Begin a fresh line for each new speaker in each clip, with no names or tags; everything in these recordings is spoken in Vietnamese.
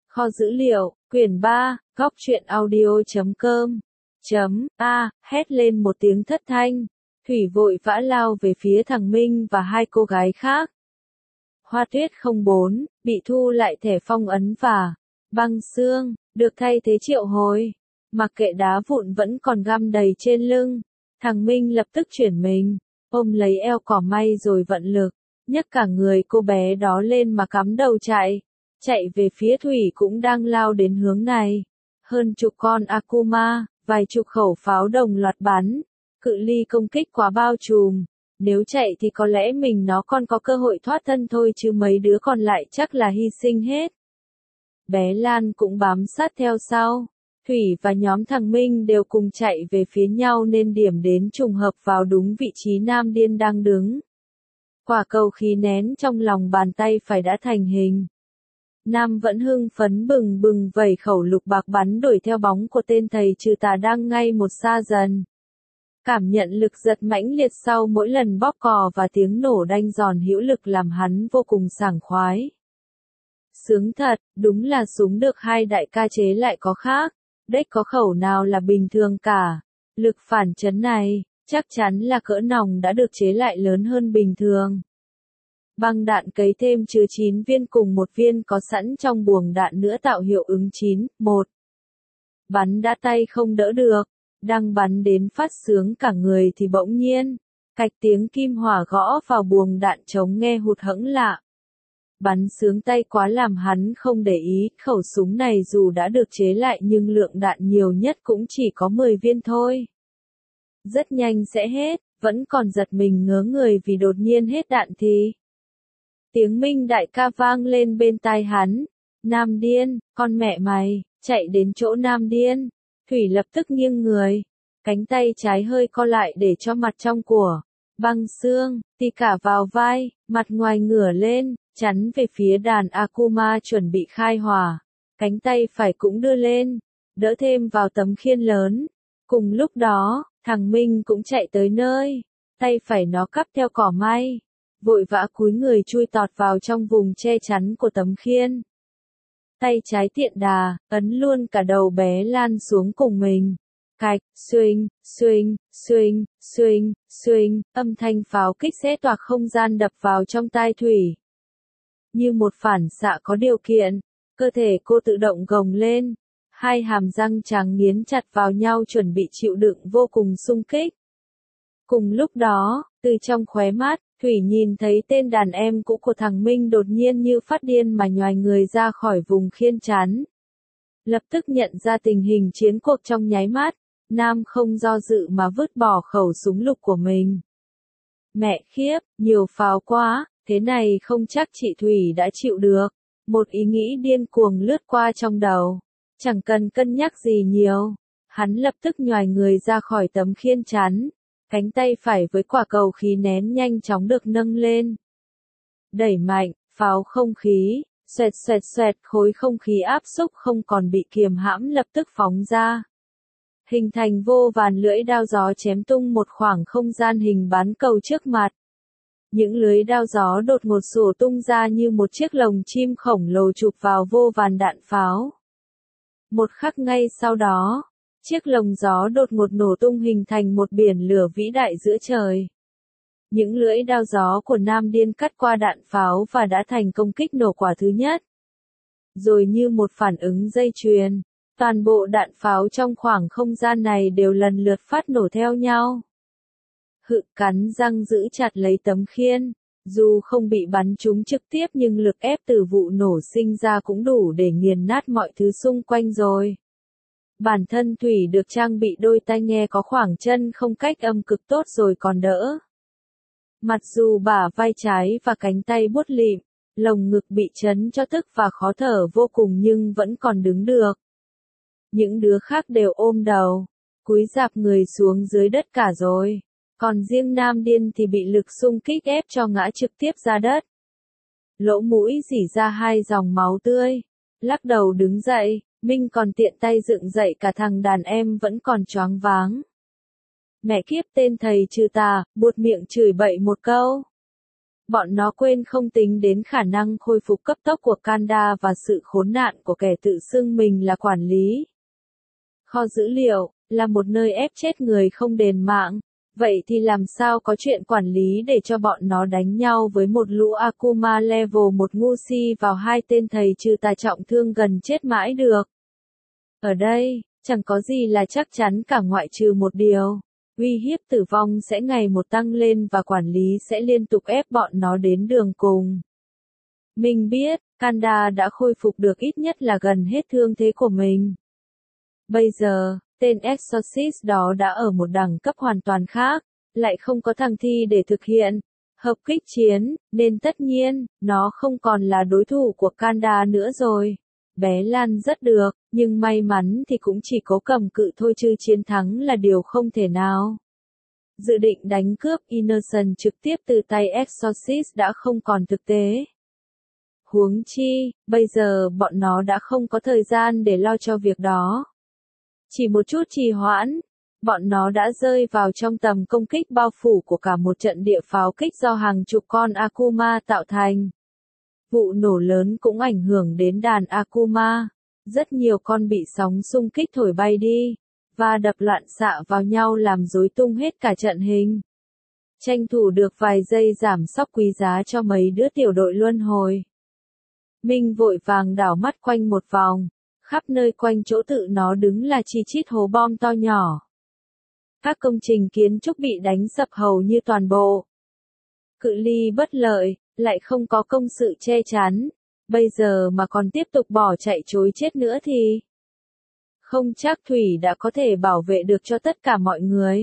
Kho dữ liệu, quyển 3, góc truyện audio.com. Hét lên một tiếng thất thanh. Thủy vội vã lao về phía thằng Minh và hai cô gái khác. Hoa Tuyết 04, bị thu lại thẻ phong ấn và băng xương, được thay thế triệu hồi. Mặc kệ đá vụn vẫn còn găm đầy trên lưng. Thằng Minh lập tức chuyển mình, ôm lấy eo cỏ may rồi vận lực, nhấc cả người cô bé đó lên mà cắm đầu chạy. Chạy về phía Thủy cũng đang lao đến hướng này. Hơn chục con Akuma, vài chục khẩu pháo đồng loạt bắn. Cự ly công kích quá bao trùm. Nếu chạy thì có lẽ nó còn có cơ hội thoát thân thôi chứ mấy đứa còn lại chắc là hy sinh hết. Bé Lan cũng bám sát theo sau. Thủy và nhóm thằng Minh đều cùng chạy về phía nhau nên điểm đến trùng hợp vào đúng vị trí Nam Điên đang đứng. Quả cầu khí nén trong lòng bàn tay phải đã thành hình. Nam vẫn hưng phấn bừng bừng vẩy khẩu lục bạc bắn đuổi theo bóng của tên thầy trừ tà đang ngay một xa dần. Cảm nhận lực giật mãnh liệt sau mỗi lần bóp cò và tiếng nổ đanh giòn hữu lực làm hắn vô cùng sảng khoái. Sướng thật, đúng là súng được hai đại ca chế lại có khác, đếch có khẩu nào là bình thường cả. Lực phản chấn này, chắc chắn là cỡ nòng đã được chế lại lớn hơn bình thường. Băng đạn cấy thêm chứa 9 viên cùng một viên có sẵn trong buồng đạn nữa tạo hiệu ứng 9-1. Bắn đã tay không đỡ được, đang bắn đến phát sướng cả người thì bỗng nhiên, cạch tiếng kim hỏa gõ vào buồng đạn trống nghe hụt hẫng lạ. Bắn sướng tay quá làm hắn không để ý, khẩu súng này dù đã được chế lại nhưng lượng đạn nhiều nhất cũng chỉ có 10 viên thôi. Rất nhanh sẽ hết, vẫn còn giật mình ngớ người vì đột nhiên hết đạn thì. Tiếng Minh đại ca vang lên bên tai hắn. Nam Điên, con mẹ mày, chạy đến chỗ Nam Điên. Thủy lập tức nghiêng người. Cánh tay trái hơi co lại để cho mặt trong của băng xương, tì cả vào vai, mặt ngoài ngửa lên, chắn về phía đàn Akuma chuẩn bị khai hỏa. Cánh tay phải cũng đưa lên, đỡ thêm vào tấm khiên lớn. Cùng lúc đó, thằng Minh cũng chạy tới nơi. Tay phải nó cắp theo cỏ may. Vội vã cúi người chui tọt vào trong vùng che chắn của tấm khiên. Tay trái tiện đà, ấn luôn cả đầu bé Lan xuống cùng mình. Cạch, xuỳnh, xuỳnh, xuỳnh, xuỳnh, xuỳnh, âm thanh pháo kích xé toạc không gian đập vào trong tai Thủy. Như một phản xạ có điều kiện, cơ thể cô tự động gồng lên. Hai hàm răng trắng nghiến chặt vào nhau chuẩn bị chịu đựng vô cùng xung kích. Cùng lúc đó, từ trong khóe mắt, Thủy nhìn thấy tên đàn em cũ của thằng Minh đột nhiên như phát điên mà nhoài người ra khỏi vùng khiên chắn. Lập tức nhận ra tình hình chiến cuộc trong nháy mắt, Nam không do dự mà vứt bỏ khẩu súng lục của mình. Mẹ khiếp, nhiều pháo quá, thế này không chắc chị Thủy đã chịu được. Một ý nghĩ điên cuồng lướt qua trong đầu. Chẳng cần cân nhắc gì nhiều. Hắn lập tức nhoài người ra khỏi tấm khiên chắn. Cánh tay phải với quả cầu khí nén nhanh chóng được nâng lên. Đẩy mạnh, pháo không khí, xoẹt xoẹt xoẹt, khối không khí áp xúc không còn bị kiềm hãm lập tức phóng ra. Hình thành vô vàn lưỡi đao gió chém tung một khoảng không gian hình bán cầu trước mặt. Những lưới đao gió đột ngột sủa tung ra như một chiếc lồng chim khổng lồ chụp vào vô vàn đạn pháo. Một khắc ngay sau đó, chiếc lồng gió đột ngột nổ tung hình thành một biển lửa vĩ đại giữa trời. Những lưỡi đao gió của Nam Điên cắt qua đạn pháo và đã thành công kích nổ quả thứ nhất. Rồi như một phản ứng dây chuyền, toàn bộ đạn pháo trong khoảng không gian này đều lần lượt phát nổ theo nhau. Hự cắn răng giữ chặt lấy tấm khiên, dù không bị bắn trúng trực tiếp nhưng lực ép từ vụ nổ sinh ra cũng đủ để nghiền nát mọi thứ xung quanh rồi. Bản thân Thủy được trang bị đôi tai nghe có khoảng chân không cách âm cực tốt rồi còn đỡ. Mặc dù bả vai trái và cánh tay buốt lịm, lồng ngực bị chấn cho tức và khó thở vô cùng nhưng vẫn còn đứng được. Những đứa khác đều ôm đầu, cúi rạp người xuống dưới đất cả rồi. Còn riêng Nam Điên thì bị lực xung kích ép cho ngã trực tiếp ra đất. Lỗ mũi rỉ ra hai dòng máu tươi. Lắc đầu đứng dậy, Minh còn tiện tay dựng dậy cả thằng đàn em vẫn còn choáng váng. Mẹ kiếp, tên thầy trừ tà, buột miệng chửi bậy một câu. Bọn nó quên không tính đến khả năng khôi phục cấp tốc của Kanda và sự khốn nạn của kẻ tự xưng mình là quản lý. Kho dữ liệu, là một nơi ép chết người không đền mạng. Vậy thì làm sao có chuyện quản lý để cho bọn nó đánh nhau với một lũ Akuma level 1 ngu si vào hai tên thầy trừ tà trọng thương gần chết mãi được. Ở đây, chẳng có gì là chắc chắn cả ngoại trừ một điều. Uy hiếp tử vong sẽ ngày một tăng lên và quản lý sẽ liên tục ép bọn nó đến đường cùng. Mình biết, Kanda đã khôi phục được ít nhất là gần hết thương thế của mình. Bây giờ, tên Exorcist đó đã ở một đẳng cấp hoàn toàn khác, lại không có thằng thi để thực hiện hợp kích chiến, nên tất nhiên, nó không còn là đối thủ của Kanda nữa rồi. Bé Lan rất được, nhưng may mắn thì cũng chỉ cố cầm cự thôi chứ chiến thắng là điều không thể nào. Dự định đánh cướp Innocent trực tiếp từ tay Exorcist đã không còn thực tế. Huống chi, bây giờ bọn nó đã không có thời gian để lo cho việc đó. Chỉ một chút trì hoãn, bọn nó đã rơi vào trong tầm công kích bao phủ của cả một trận địa pháo kích do hàng chục con Akuma tạo thành. Vụ nổ lớn cũng ảnh hưởng đến đàn Akuma. Rất nhiều con bị sóng xung kích thổi bay đi, và đập loạn xạ vào nhau làm rối tung hết cả trận hình. Tranh thủ được vài giây giảm sóc quý giá cho mấy đứa tiểu đội luân hồi. Minh vội vàng đảo mắt quanh một vòng, khắp nơi quanh chỗ tự nó đứng là chi chít hố bom to nhỏ. Các công trình kiến trúc bị đánh sập hầu như toàn bộ. Cự ly bất lợi, lại không có công sự che chắn. Bây giờ mà còn tiếp tục bỏ chạy chối chết nữa thì không chắc Thủy đã có thể bảo vệ được cho tất cả mọi người.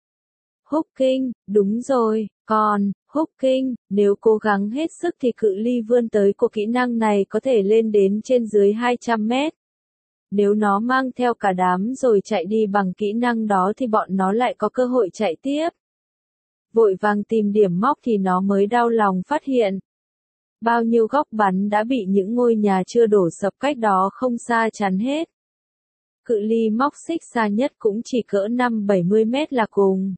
Hooking, đúng rồi, còn, Hooking, nếu cố gắng hết sức thì cự ly vươn tới của kỹ năng này có thể lên đến trên dưới 200 mét. Nếu nó mang theo cả đám rồi chạy đi bằng kỹ năng đó thì bọn nó lại có cơ hội chạy tiếp. Vội vàng tìm điểm móc thì nó mới đau lòng phát hiện. Bao nhiêu góc bắn đã bị những ngôi nhà chưa đổ sập cách đó không xa chắn hết. Cự ly móc xích xa nhất cũng chỉ cỡ 5-70 mét là cùng.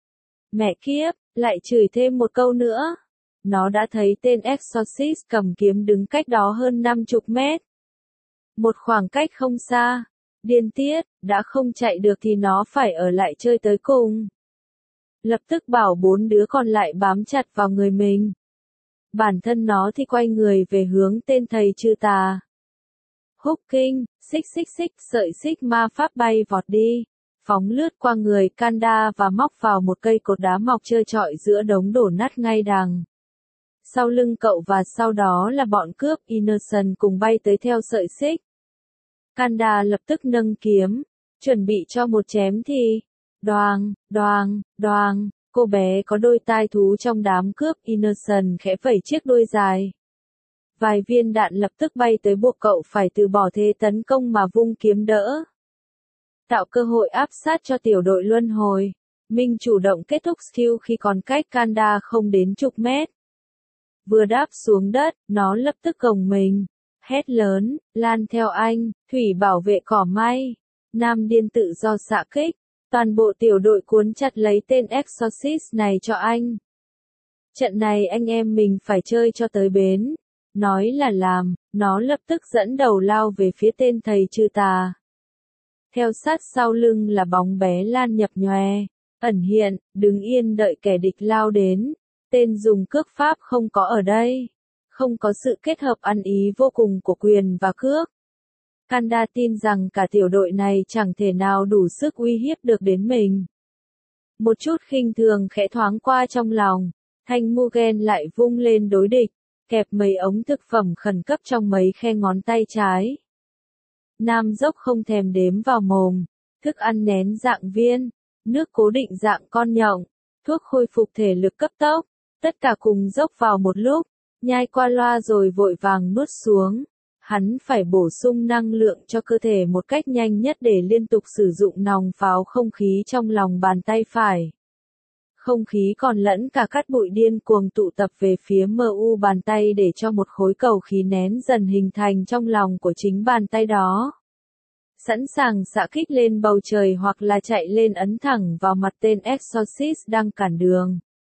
Mẹ kiếp, lại chửi thêm một câu nữa. Nó đã thấy tên Exorcist cầm kiếm đứng cách đó hơn 50 mét. Một khoảng cách không xa. Điên tiết, đã không chạy được thì nó phải ở lại chơi tới cùng. Lập tức bảo 4 đứa còn lại bám chặt vào người mình. Bản thân nó thì quay người về hướng tên thầy trừ tà. Hooking, xích, sợi xích ma pháp bay vọt đi, phóng lướt qua người Kanda và móc vào một cây cột đá mọc trơ trọi giữa đống đổ nát ngay đằng sau lưng cậu và sau đó là bọn cướp Innocent cùng bay tới theo sợi xích. Kanda lập tức nâng kiếm, chuẩn bị cho một chém thì đoàng, cô bé có đôi tai thú trong đám cướp Innocent khẽ vẩy chiếc đuôi dài. Vài viên đạn lập tức bay tới buộc cậu phải từ bỏ thế tấn công mà vung kiếm đỡ. Tạo cơ hội áp sát cho tiểu đội luân hồi. Minh chủ động kết thúc skill khi còn cách Kanda không đến chục mét. Vừa đáp xuống đất, nó lập tức gồng mình. Hét lớn, lan theo anh, Thủy bảo vệ cỏ may. Nam điên tự do xạ kích. Toàn bộ tiểu đội cuốn chặt lấy tên Exorcist này cho anh. Trận này anh em mình phải chơi cho tới bến. Nói là làm, nó lập tức dẫn đầu lao về phía tên thầy trừ tà. Theo sát sau lưng là bóng bé Lan nhập nhòe, ẩn hiện, đứng yên đợi kẻ địch lao đến. Tên dùng cước pháp không có ở đây. Không có sự kết hợp ăn ý vô cùng của quyền và cước. Kanda tin rằng cả tiểu đội này chẳng thể nào đủ sức uy hiếp được đến mình. Một chút khinh thường khẽ thoáng qua trong lòng, thanh Mugen lại vung lên đối địch, kẹp mấy ống thực phẩm khẩn cấp trong mấy khe ngón tay trái. Nam dốc không thèm đếm vào mồm, thức ăn nén dạng viên, nước cố định dạng con nhộng, thuốc khôi phục thể lực cấp tốc, tất cả cùng dốc vào một lúc, nhai qua loa rồi vội vàng nuốt xuống. Hắn phải bổ sung năng lượng cho cơ thể một cách nhanh nhất để liên tục sử dụng nòng pháo không khí trong lòng bàn tay phải. Không khí còn lẫn cả cát bụi điên cuồng tụ tập về phía MU bàn tay để cho một khối cầu khí nén dần hình thành trong lòng của chính bàn tay đó. Sẵn sàng xạ kích lên bầu trời hoặc là chạy lên ấn thẳng vào mặt tên Exorcist đang cản đường.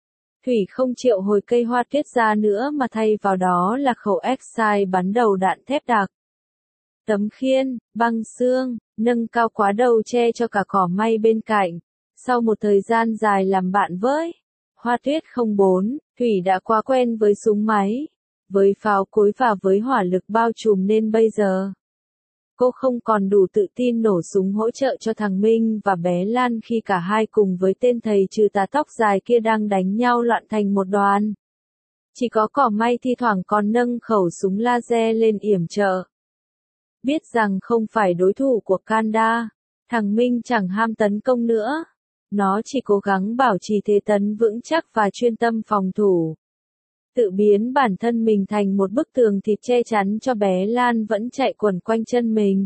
Thủy không triệu hồi cây hoa tuyết ra nữa mà thay vào đó là khẩu X-size bắn đầu đạn thép đặc. Tấm khiên, băng xương, nâng cao quá đầu che cho cả cỏ may bên cạnh. Sau một thời gian dài làm bạn với Hoa Tuyết 04, Thủy đã quá quen với súng máy, với pháo cối và với hỏa lực bao trùm nên bây giờ cô không còn đủ tự tin nổ súng hỗ trợ cho thằng Minh và bé Lan khi cả hai cùng với tên thầy trừ tà tóc dài kia đang đánh nhau loạn thành một đoàn. Chỉ có cỏ may thi thoảng còn nâng khẩu súng laser lên yểm trợ. Biết rằng không phải đối thủ của Kanda, thằng Minh chẳng ham tấn công nữa. Nó chỉ cố gắng bảo trì thế tấn vững chắc và chuyên tâm phòng thủ. Tự biến bản thân mình thành một bức tường thịt che chắn cho bé Lan vẫn chạy quẩn quanh chân mình.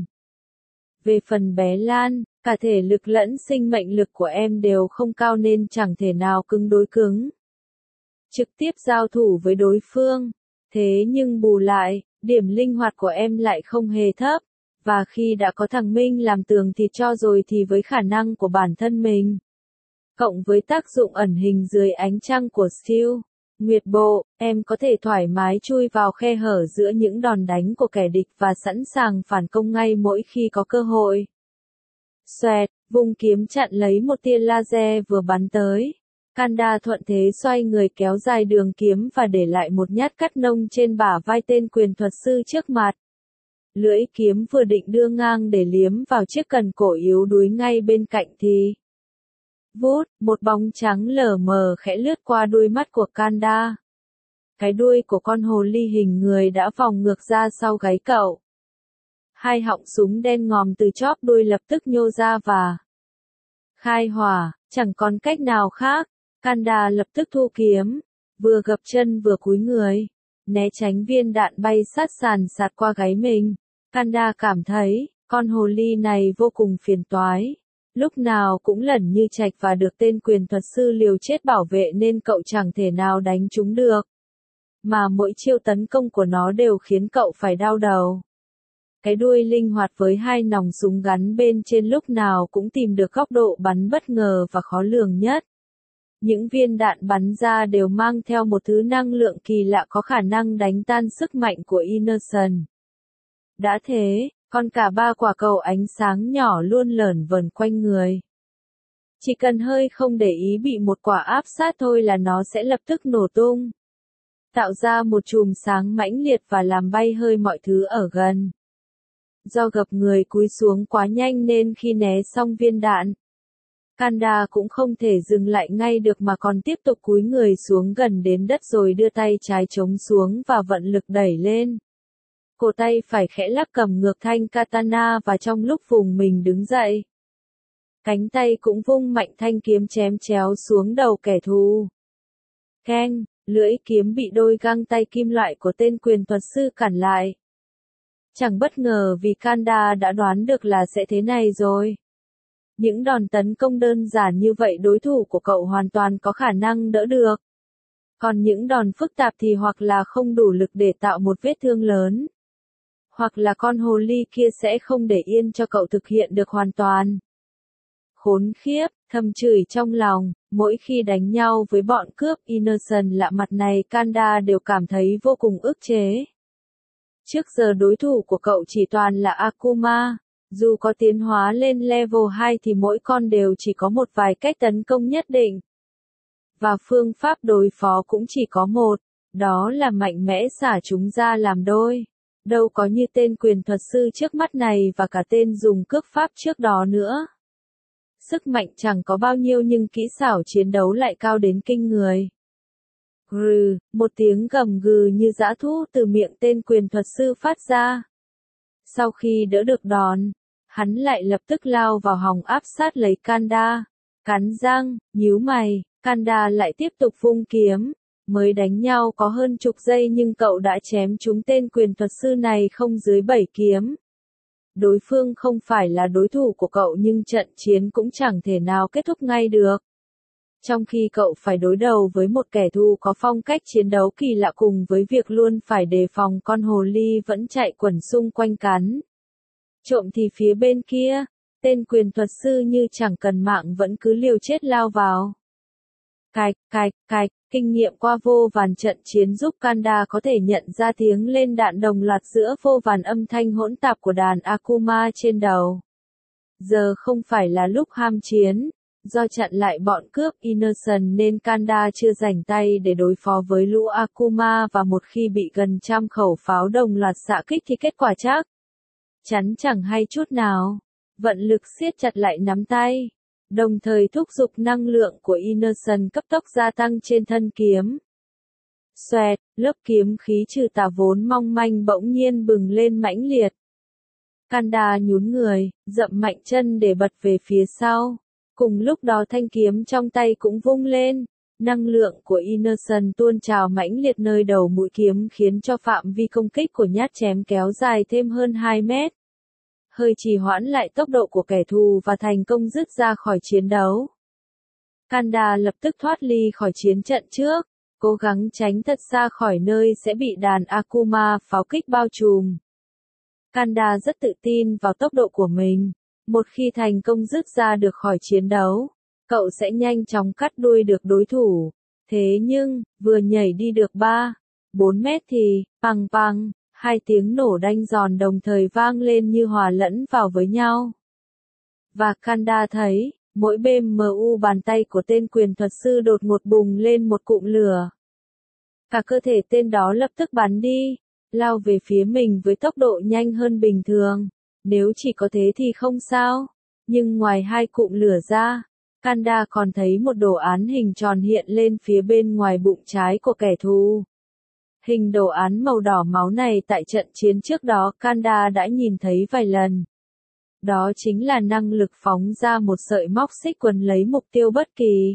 Về phần bé Lan, cả thể lực lẫn sinh mệnh lực của em đều không cao nên chẳng thể nào cứng đối cứng trực tiếp giao thủ với đối phương. Thế nhưng bù lại, điểm linh hoạt của em lại không hề thấp. Và khi đã có thằng Minh làm tường thịt cho rồi thì với khả năng của bản thân mình, cộng với tác dụng ẩn hình dưới ánh trăng của Steel Nguyệt Bộ, em có thể thoải mái chui vào khe hở giữa những đòn đánh của kẻ địch và sẵn sàng phản công ngay mỗi khi có cơ hội. Xoẹt, vùng kiếm chặn lấy một tia laser vừa bắn tới. Kanda thuận thế xoay người kéo dài đường kiếm và để lại một nhát cắt nông trên bả vai tên quyền thuật sư trước mặt. Lưỡi kiếm vừa định đưa ngang để liếm vào chiếc cần cổ yếu đuối ngay bên cạnh thì vút, một bóng trắng lờ mờ khẽ lướt qua đuôi mắt của Kanda. Cái đuôi của con hồ ly hình người đã vòng ngược ra sau gáy cậu. Hai họng súng đen ngòm từ chóp đuôi lập tức nhô ra và khai hỏa, chẳng còn cách nào khác. Kanda lập tức thu kiếm, vừa gập chân vừa cúi người, né tránh viên đạn bay sát sàn sạt qua gáy mình. Kanda cảm thấy, con hồ ly này vô cùng phiền toái. Lúc nào cũng lẩn như chạch và được tên quyền thuật sư liều chết bảo vệ nên cậu chẳng thể nào đánh chúng được. Mà mỗi chiêu tấn công của nó đều khiến cậu phải đau đầu. Cái đuôi linh hoạt với hai nòng súng gắn bên trên lúc nào cũng tìm được góc độ bắn bất ngờ và khó lường nhất. Những viên đạn bắn ra đều mang theo một thứ năng lượng kỳ lạ có khả năng đánh tan sức mạnh của Innocent. Đã thế, còn cả ba quả cầu ánh sáng nhỏ luôn lởn vởn quanh người. Chỉ cần hơi không để ý bị một quả áp sát thôi là nó sẽ lập tức nổ tung, tạo ra một chùm sáng mãnh liệt và làm bay hơi mọi thứ ở gần. Do gập người cúi xuống quá nhanh nên khi né xong viên đạn, Kanda cũng không thể dừng lại ngay được mà còn tiếp tục cúi người xuống gần đến đất rồi đưa tay trái chống xuống và vận lực đẩy lên. Cổ tay phải khẽ lắc cầm ngược thanh katana và trong lúc vùng mình đứng dậy, cánh tay cũng vung mạnh thanh kiếm chém chéo xuống đầu kẻ thù. Keng, lưỡi kiếm bị đôi găng tay kim loại của tên quyền thuật sư cản lại. Chẳng bất ngờ vì Kanda đã đoán được là sẽ thế này rồi. Những đòn tấn công đơn giản như vậy đối thủ của cậu hoàn toàn có khả năng đỡ được. Còn những đòn phức tạp thì hoặc là không đủ lực để tạo một vết thương lớn, hoặc là con hồ ly kia sẽ không để yên cho cậu thực hiện được hoàn toàn. Khốn khiếp, thầm chửi trong lòng, mỗi khi đánh nhau với bọn cướp Innocent lạ mặt này Kanda đều cảm thấy vô cùng ức chế. Trước giờ đối thủ của cậu chỉ toàn là Akuma. Dù có tiến hóa lên level 2 thì mỗi con đều chỉ có một vài cách tấn công nhất định. Và phương pháp đối phó cũng chỉ có một, đó là mạnh mẽ xả chúng ra làm đôi. Đâu có như tên quyền thuật sư trước mắt này và cả tên dùng cước pháp trước đó nữa. Sức mạnh chẳng có bao nhiêu nhưng kỹ xảo chiến đấu lại cao đến kinh người. Grừ, một tiếng gầm gừ như dã thú từ miệng tên quyền thuật sư phát ra. Sau khi đỡ được đòn, hắn lại lập tức lao vào hòng áp sát lấy Kanda. Cắn răng, nhíu mày, Kanda lại tiếp tục vung kiếm. Mới đánh nhau có hơn chục giây nhưng cậu đã chém trúng tên quyền thuật sư này không dưới 7 kiếm. Đối phương không phải là đối thủ của cậu nhưng trận chiến cũng chẳng thể nào kết thúc ngay được. Trong khi cậu phải đối đầu với một kẻ thù có phong cách chiến đấu kỳ lạ cùng với việc luôn phải đề phòng con hồ ly vẫn chạy quẩn xung quanh cắn. Trộm thì phía bên kia, tên quyền thuật sư như chẳng cần mạng vẫn cứ liều chết lao vào. Cạch, kinh nghiệm qua vô vàn trận chiến giúp Kanda có thể nhận ra tiếng lên đạn đồng loạt giữa vô vàn âm thanh hỗn tạp của đàn Akuma trên đầu. Giờ không phải là lúc ham chiến, do chặn lại bọn cướp Innocent nên Kanda chưa rảnh tay để đối phó với lũ Akuma và một khi bị gần trăm khẩu pháo đồng loạt xạ kích thì kết quả chắc chắn chẳng hay chút nào. Vận lực siết chặt lại nắm tay, đồng thời thúc giục năng lượng của Innocent cấp tốc gia tăng trên thân kiếm. Xoẹt, lớp kiếm khí trừ tà vốn mong manh bỗng nhiên bừng lên mãnh liệt. Kanda nhún người, dậm mạnh chân để bật về phía sau. Cùng lúc đó thanh kiếm trong tay cũng vung lên. Năng lượng của Innocent tuôn trào mãnh liệt nơi đầu mũi kiếm khiến cho phạm vi công kích của nhát chém kéo dài thêm hơn 2 mét. Hơi trì hoãn lại tốc độ của kẻ thù và thành công dứt ra khỏi chiến đấu. Kanda lập tức thoát ly khỏi chiến trận trước, cố gắng tránh thật xa khỏi nơi sẽ bị đàn Akuma pháo kích bao trùm. Kanda rất tự tin vào tốc độ của mình. Một khi thành công dứt ra được khỏi chiến đấu, cậu sẽ nhanh chóng cắt đuôi được đối thủ. Thế nhưng, vừa nhảy đi được 3-4 mét thì, pang, hai tiếng nổ đanh giòn đồng thời vang lên như hòa lẫn vào với nhau. Và Kanda thấy, mỗi BMU bàn tay của tên quyền thuật sư đột ngột bùng lên một cụm lửa. Cả cơ thể tên đó lập tức bắn đi, lao về phía mình với tốc độ nhanh hơn bình thường. Nếu chỉ có thế thì không sao. Nhưng ngoài hai cụm lửa ra, Kanda còn thấy một đồ án hình tròn hiện lên phía bên ngoài bụng trái của kẻ thù. Hình đồ án màu đỏ máu này tại trận chiến trước đó Kanda đã nhìn thấy vài lần. Đó chính là năng lực phóng ra một sợi móc xích quấn lấy mục tiêu bất kỳ.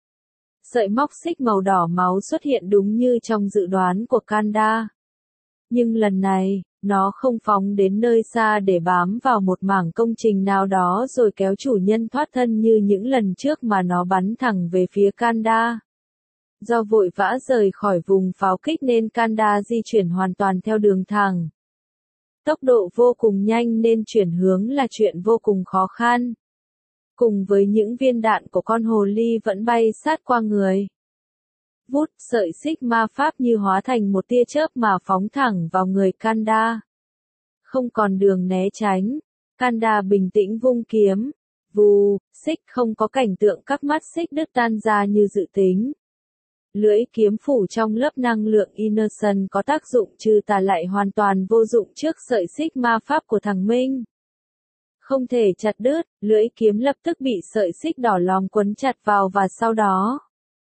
Sợi móc xích màu đỏ máu xuất hiện đúng như trong dự đoán của Kanda. Nhưng lần này, nó không phóng đến nơi xa để bám vào một mảng công trình nào đó rồi kéo chủ nhân thoát thân như những lần trước mà nó bắn thẳng về phía Kanda. Do vội vã rời khỏi vùng pháo kích nên Kanda di chuyển hoàn toàn theo đường thẳng. Tốc độ vô cùng nhanh nên chuyển hướng là chuyện vô cùng khó khăn. Cùng với những viên đạn của con hồ ly vẫn bay sát qua người. Vút, sợi xích ma pháp như hóa thành một tia chớp mà phóng thẳng vào người Kanda. Không còn đường né tránh, Kanda bình tĩnh vung kiếm. Vù, xích không có cảnh tượng các mắt xích đứt tan ra như dự tính. Lưỡi kiếm phủ trong lớp năng lượng Innocent có tác dụng trừ tà lại hoàn toàn vô dụng trước sợi xích ma pháp của thằng Minh. Không thể chặt đứt, lưỡi kiếm lập tức bị sợi xích đỏ lòm quấn chặt vào và sau đó.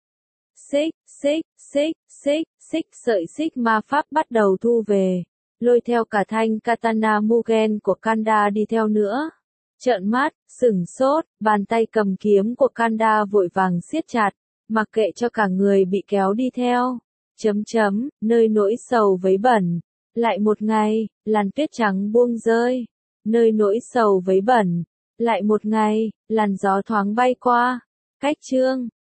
Xích, sợi xích ma pháp bắt đầu thu về, lôi theo cả thanh katana Mugen của Kanda đi theo nữa. Trợn mắt, sửng sốt, bàn tay cầm kiếm của Kanda vội vàng siết chặt, mặc kệ cho cả người bị kéo đi theo. Nơi nỗi sầu vấy bẩn. Lại một ngày, làn tuyết trắng buông rơi. Nơi nỗi sầu vấy bẩn. Lại một ngày, làn gió thoáng bay qua. Cách chương